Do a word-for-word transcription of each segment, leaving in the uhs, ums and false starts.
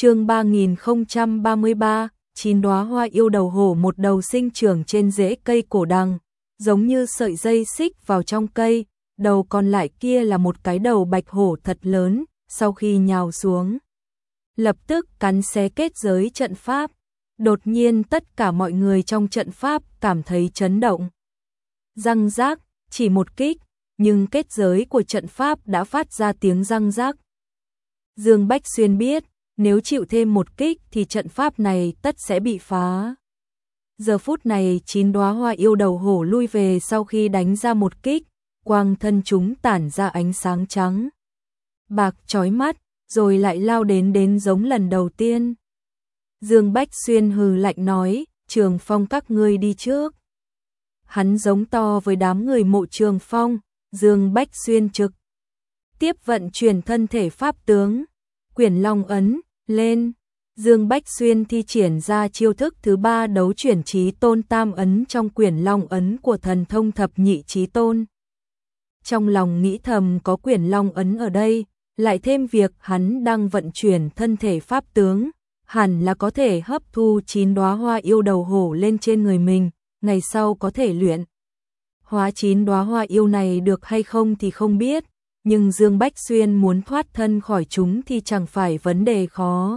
Chương ba nghìn không trăm ba mươi ba, chín đóa hoa yêu đầu hổ, một đầu sinh trưởng trên rễ cây cổ đằng, giống như sợi dây xích vào trong cây, đầu còn lại kia là một cái đầu bạch hổ thật lớn, sau khi nhào xuống, lập tức cắn xé kết giới trận pháp. Đột nhiên tất cả mọi người trong trận pháp cảm thấy chấn động. Răng rác, chỉ một kích, nhưng kết giới của trận pháp đã phát ra tiếng răng rác. Dương Bách Xuyên biết, nếu chịu thêm một kích thì trận pháp này tất sẽ bị phá. Giờ phút này chín đóa hoa yêu đầu hổ lui về sau khi đánh ra một kích, quang thân chúng tản ra ánh sáng trắng bạc chói mắt, rồi lại lao đến đến giống lần đầu tiên. Dương Bách Xuyên hừ lạnh nói, Trường Phong các ngươi đi trước. Hắn giống to với đám người Mộ Trường Phong. Dương Bách Xuyên trực tiếp vận chuyển thân thể pháp tướng, Quyển Long ấn lên. Dương Bách Xuyên thi triển ra chiêu thức thứ ba, đấu chuyển chí tôn tam ấn trong Quyển Long ấn của thần thông thập nhị chí tôn. Trong lòng nghĩ thầm, có Quyển Long ấn ở đây, lại thêm việc hắn đang vận chuyển thân thể pháp tướng, hẳn là có thể hấp thu chín đóa hoa yêu đầu hổ lên trên người mình, ngày sau có thể luyện hóa chín đóa hoa yêu này được hay không thì không biết, nhưng Dương Bách Xuyên muốn thoát thân khỏi chúng thì chẳng phải vấn đề khó.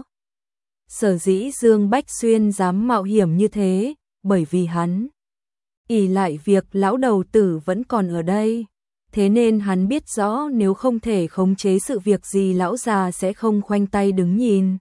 Sở dĩ Dương Bách Xuyên dám mạo hiểm như thế, bởi vì hắn ỷ lại việc lão đầu tử vẫn còn ở đây, thế nên hắn biết rõ nếu không thể khống chế sự việc gì lão già sẽ không khoanh tay đứng nhìn.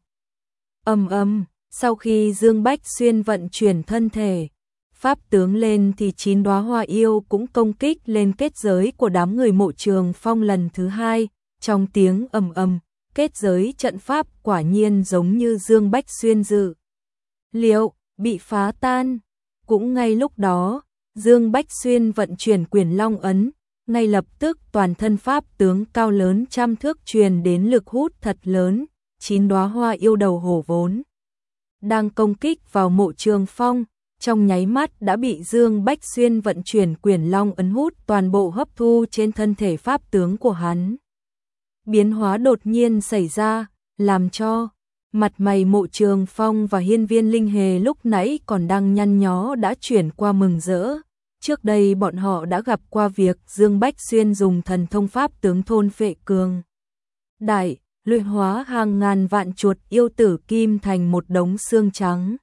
Ầm ầm, sau khi Dương Bách Xuyên vận chuyển thân thể pháp tướng lên thì chín đóa hoa yêu cũng công kích lên kết giới của đám người Mộ Trường Phong lần thứ hai, trong tiếng ầm ầm, kết giới trận pháp quả nhiên giống như Dương Bách Xuyên dự liệu, bị phá tan. Cũng ngay lúc đó, Dương Bách Xuyên vận chuyển Quyển Long ấn, ngay lập tức toàn thân pháp tướng cao lớn trăm thước truyền đến lực hút thật lớn, chín đóa hoa yêu đầu hổ vốn đang công kích vào Mộ Trường Phong, trong nháy mắt đã bị Dương Bách Xuyên vận chuyển Quyển Long ấn hút toàn bộ hấp thu trên thân thể pháp tướng của hắn. Biến hóa đột nhiên xảy ra, làm cho mặt mày Mộ Trường Phong và Hiên Viên Linh Hề lúc nãy còn đang nhăn nhó đã chuyển qua mừng rỡ. Trước đây bọn họ đã gặp qua việc Dương Bách Xuyên dùng thần thông pháp tướng thôn phệ cường đại, luyện hóa hàng ngàn vạn chuột yêu tử kim thành một đống xương trắng.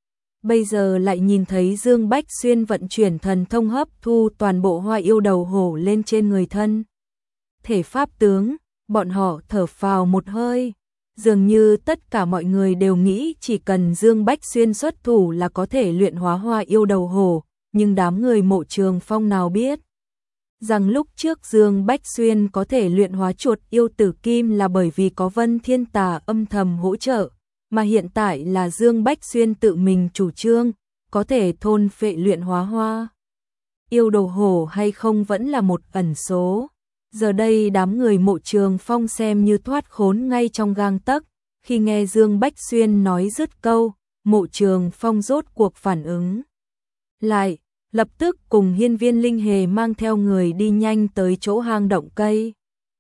Bây giờ lại nhìn thấy Dương Bách Xuyên vận chuyển thần thông hấp thu toàn bộ hoa yêu đầu hổ lên trên người thân thể pháp tướng, bọn họ thở phào một hơi. Dường như tất cả mọi người đều nghĩ chỉ cần Dương Bách Xuyên xuất thủ là có thể luyện hóa hoa yêu đầu hổ, nhưng đám người Mộ Trường Phong nào biết rằng lúc trước Dương Bách Xuyên có thể luyện hóa chuột yêu tử kim là bởi vì có Vân Thiên Tà âm thầm hỗ trợ, mà hiện tại là Dương Bách Xuyên tự mình chủ trương, có thể thôn phệ luyện hóa hoa yêu đầu hổ hay không vẫn là một ẩn số. Giờ đây đám người Mộ Trường Phong xem như thoát khốn ngay trong gang tấc, khi nghe Dương Bách Xuyên nói dứt câu, Mộ Trường Phong rốt cuộc phản ứng lại, lập tức cùng Hiên Viên Linh Hề mang theo người đi nhanh tới chỗ hang động cây.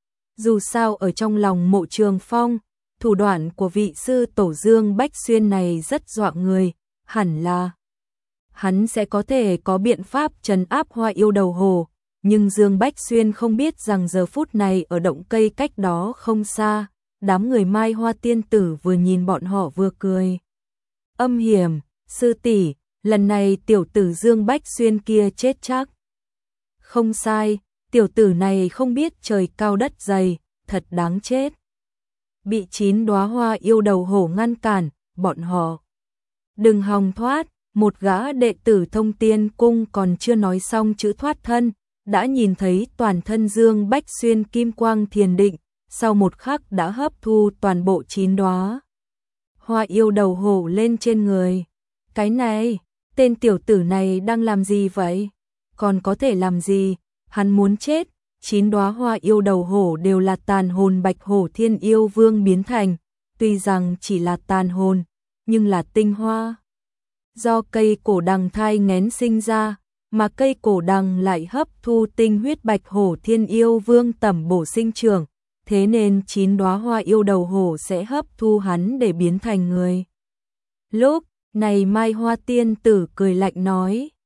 Dù sao ở trong lòng Mộ Trường Phong, thủ đoạn của vị sư tổ Dương Bách Xuyên này rất dọa người, hẳn là hắn sẽ có thể có biện pháp trấn áp hoa yêu đầu hổ, nhưng Dương Bách Xuyên không biết rằng giờ phút này ở động cây cách đó không xa, đám người Mai Hoa tiên tử vừa nhìn bọn họ vừa cười. Âm hiểm, sư tỷ, lần này tiểu tử Dương Bách Xuyên kia chết chắc. Không sai, tiểu tử này không biết trời cao đất dày, thật đáng chết. Bị chín đóa hoa yêu đầu hổ ngăn cản, bọn họ đừng hòng thoát. Một gã đệ tử Thông Tiên Cung còn chưa nói xong chữ thoát thân, đã nhìn thấy toàn thân Dương Bách Xuyên kim quang thiền định, sau một khắc đã hấp thu toàn bộ chín đóa hoa yêu đầu hổ lên trên người. Cái này, tên tiểu tử này đang làm gì vậy? Còn có thể làm gì? Hắn muốn chết. Chín đóa hoa yêu đầu hổ đều là tàn hồn Bạch Hổ Thiên Yêu Vương biến thành, tuy rằng chỉ là tàn hồn, nhưng là tinh hoa do cây cổ đằng thai nghén sinh ra, mà cây cổ đằng lại hấp thu tinh huyết Bạch Hổ Thiên Yêu Vương tẩm bổ sinh trưởng, thế nên chín đóa hoa yêu đầu hổ sẽ hấp thu hắn để biến thành người. Lúc này Mai Hoa tiên tử cười lạnh nói,